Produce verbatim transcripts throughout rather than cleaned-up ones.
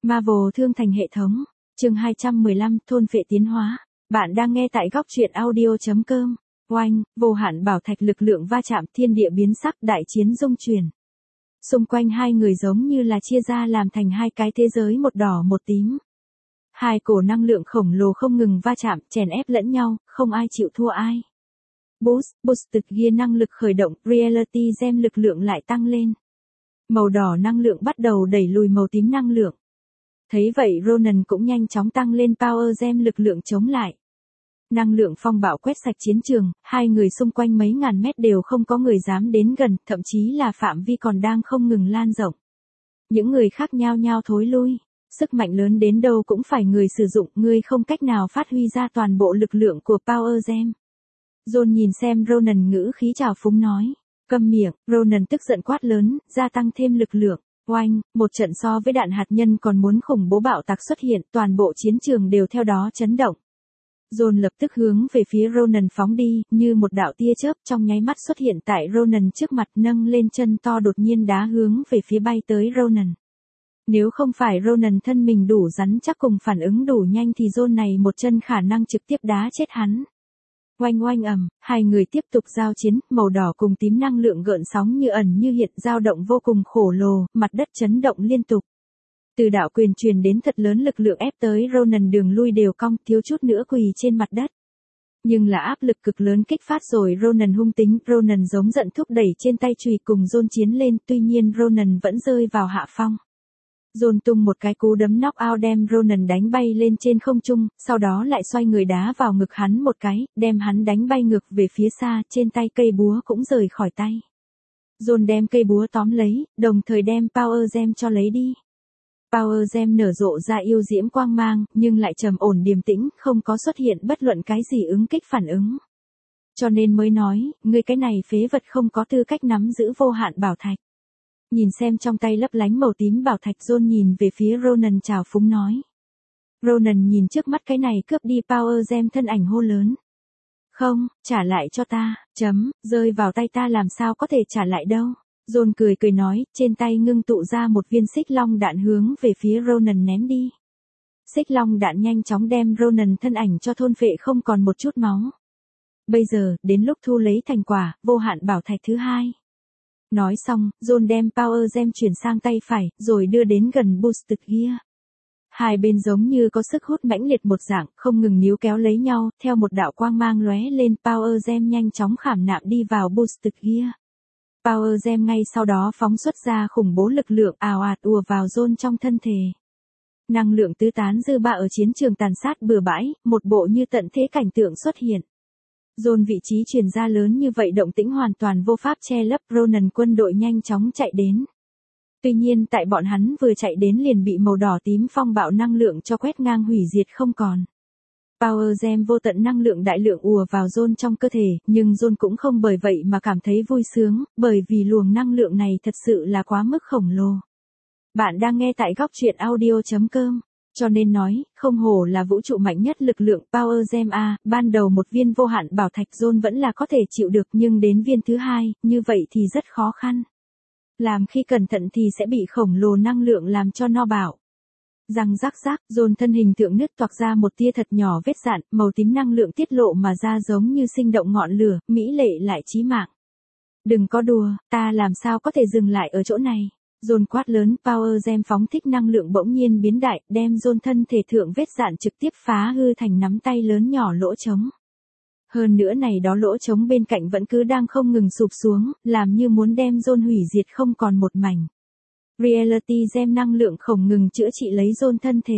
Marvel thương thành hệ thống. Chương hai trăm mười lăm thôn phệ tiến hóa. Bạn đang nghe tại góc truyện audio chấm com. Oanh, vô hạn bảo thạch lực lượng va chạm, thiên địa biến sắc, đại chiến dung chuyển. Xung quanh hai người giống như là chia ra làm thành hai cái thế giới, một đỏ một tím. Hai cổ năng lượng khổng lồ không ngừng va chạm, chèn ép lẫn nhau, không ai chịu thua ai. Boost, Boosted Gear năng lực khởi động, Reality Gem lực lượng lại tăng lên. Màu đỏ năng lượng bắt đầu đẩy lùi màu tím năng lượng. Thấy vậy Ronan cũng nhanh chóng tăng lên Power Gem lực lượng chống lại. Năng lượng phong bạo quét sạch chiến trường, hai người xung quanh mấy ngàn mét đều không có người dám đến gần, thậm chí là phạm vi còn đang không ngừng lan rộng. Những người khác nhao nhao thối lui, sức mạnh lớn đến đâu cũng phải người sử dụng, ngươi không cách nào phát huy ra toàn bộ lực lượng của Power Gem. John nhìn xem Ronan ngữ khí trào phúng nói, câm miệng. Ronan tức giận quát lớn, gia tăng thêm lực lượng. Oanh, một trận so với đạn hạt nhân còn muốn khủng bố bạo tạc xuất hiện, toàn bộ chiến trường đều theo đó chấn động. John lập tức hướng về phía Ronan phóng đi, như một đạo tia chớp trong nháy mắt xuất hiện tại Ronan trước mặt, nâng lên chân to đột nhiên đá hướng về phía bay tới Ronan. Nếu không phải Ronan thân mình đủ rắn chắc cùng phản ứng đủ nhanh thì John này một chân khả năng trực tiếp đá chết hắn. Oanh oanh ầm, hai người tiếp tục giao chiến, màu đỏ cùng tím năng lượng gợn sóng như ẩn như hiện, dao động vô cùng khổng lồ, mặt đất chấn động liên tục. Từ đạo quyền truyền đến thật lớn lực lượng ép tới Ronan, đường lui đều cong, thiếu chút nữa quỳ trên mặt đất. Nhưng là áp lực cực lớn kích phát rồi Ronan hung tính, Ronan giống giận thúc đẩy trên tay chùy cùng John chiến lên, tuy nhiên Ronan vẫn rơi vào hạ phong. John tung một cái cú đấm knock out đem Ronan đánh bay lên trên không trung, sau đó lại xoay người đá vào ngực hắn một cái, đem hắn đánh bay ngược về phía xa, trên tay cây búa cũng rời khỏi tay. John đem cây búa tóm lấy, đồng thời đem Power Gem cho lấy đi. Power Gem nở rộ ra yêu diễm quang mang, nhưng lại trầm ổn điềm tĩnh, không có xuất hiện bất luận cái gì ứng kích phản ứng. Cho nên mới nói, ngươi cái này phế vật không có tư cách nắm giữ vô hạn bảo thạch. Nhìn xem trong tay lấp lánh màu tím bảo thạch, John nhìn về phía Ronan trào phúng nói. Ronan nhìn trước mắt cái này cướp đi Power Gem thân ảnh hô lớn. Không, trả lại cho ta, chấm, rơi vào tay ta làm sao có thể trả lại đâu. John cười cười nói, trên tay ngưng tụ ra một viên xích long đạn hướng về phía Ronan ném đi. Xích long đạn nhanh chóng đem Ronan thân ảnh cho thôn phệ không còn một chút máu. Bây giờ, đến lúc thu lấy thành quả, vô hạn bảo thạch thứ hai. Nói xong, John đem Power Gem chuyển sang tay phải, rồi đưa đến gần Boosted Gear. Hai bên giống như có sức hút mãnh liệt một dạng, không ngừng níu kéo lấy nhau, theo một đạo quang mang lóe lên, Power Gem nhanh chóng khảm nạm đi vào Boosted Gear. Power Gem ngay sau đó phóng xuất ra khủng bố lực lượng ào ạt ùa vào John trong thân thể. Năng lượng tứ tán dư bạ ở chiến trường tàn sát bừa bãi, một bộ như tận thế cảnh tượng xuất hiện. John vị trí truyền ra lớn như vậy động tĩnh hoàn toàn vô pháp che lấp, Ronan quân đội nhanh chóng chạy đến. Tuy nhiên tại bọn hắn vừa chạy đến liền bị màu đỏ tím phong bạo năng lượng cho quét ngang hủy diệt không còn. Power Gem vô tận năng lượng đại lượng ùa vào John trong cơ thể, nhưng John cũng không bởi vậy mà cảm thấy vui sướng, bởi vì luồng năng lượng này thật sự là quá mức khổng lồ. Bạn đang nghe tại góc truyện audio chấm com. Cho nên nói, không hổ là vũ trụ mạnh nhất lực lượng Power Gem A, ban đầu một viên vô hạn bảo thạch John vẫn là có thể chịu được, nhưng đến viên thứ hai, như vậy thì rất khó khăn. Làm khi cẩn thận thì sẽ bị khổng lồ năng lượng làm cho no bạo. Răng rắc rắc, John thân hình tượng nứt toạc ra một tia thật nhỏ vết dạn, màu tím năng lượng tiết lộ mà ra giống như sinh động ngọn lửa, mỹ lệ lại chí mạng. Đừng có đùa, ta làm sao có thể dừng lại ở chỗ này. John quát lớn, Power Gem phóng thích năng lượng bỗng nhiên biến đại, đem John thân thể thượng vết dạn trực tiếp phá hư thành nắm tay lớn nhỏ lỗ trống. Hơn nữa này đó lỗ trống bên cạnh vẫn cứ đang không ngừng sụp xuống, làm như muốn đem John hủy diệt không còn một mảnh. Reality Gem năng lượng không ngừng chữa trị lấy John thân thể.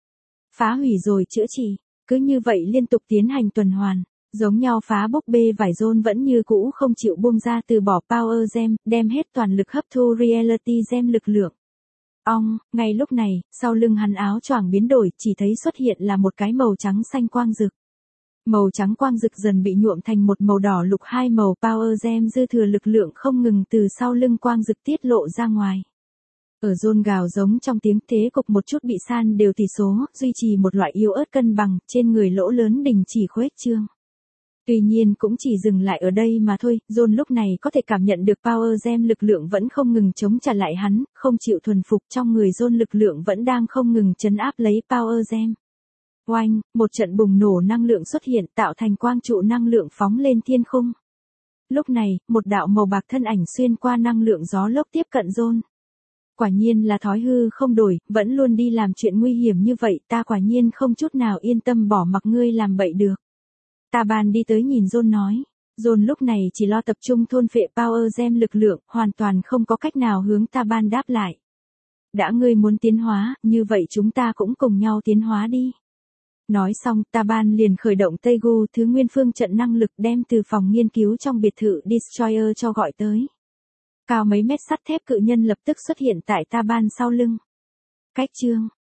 Phá hủy rồi chữa trị, cứ như vậy liên tục tiến hành tuần hoàn. Giống nhau phá búp bê vải, John vẫn như cũ không chịu buông ra từ bỏ Power Gem, đem hết toàn lực hấp thu Reality Gem lực lượng. Ong, ngay lúc này, sau lưng hắn áo choàng biến đổi, chỉ thấy xuất hiện là một cái màu trắng xanh quang rực. Màu trắng quang rực dần bị nhuộm thành một màu đỏ lục, hai màu Power Gem dư thừa lực lượng không ngừng từ sau lưng quang rực tiết lộ ra ngoài. Ở John gào giống trong tiếng, thế cục một chút bị san đều tỷ số, duy trì một loại yếu ớt cân bằng, trên người lỗ lớn đình chỉ khuếch trương. Tuy nhiên cũng chỉ dừng lại ở đây mà thôi, John lúc này có thể cảm nhận được Power Gem lực lượng vẫn không ngừng chống trả lại hắn, không chịu thuần phục, trong người John lực lượng vẫn đang không ngừng trấn áp lấy Power Gem. Oanh, một trận bùng nổ năng lượng xuất hiện tạo thành quang trụ năng lượng phóng lên thiên khung. Lúc này, một đạo màu bạc thân ảnh xuyên qua năng lượng gió lốc tiếp cận John. Quả nhiên là thói hư không đổi, vẫn luôn đi làm chuyện nguy hiểm như vậy, ta quả nhiên không chút nào yên tâm bỏ mặc ngươi làm bậy được. Taban đi tới nhìn John nói. John lúc này chỉ lo tập trung thôn phệ Power Gem lực lượng, hoàn toàn không có cách nào hướng Taban đáp lại. Đã ngươi muốn tiến hóa, như vậy chúng ta cũng cùng nhau tiến hóa đi. Nói xong, Taban liền khởi động Tegu thứ nguyên phương trận năng lực đem từ phòng nghiên cứu trong biệt thự Destroyer cho gọi tới. Cao mấy mét sắt thép cự nhân lập tức xuất hiện tại Taban sau lưng. Cách chương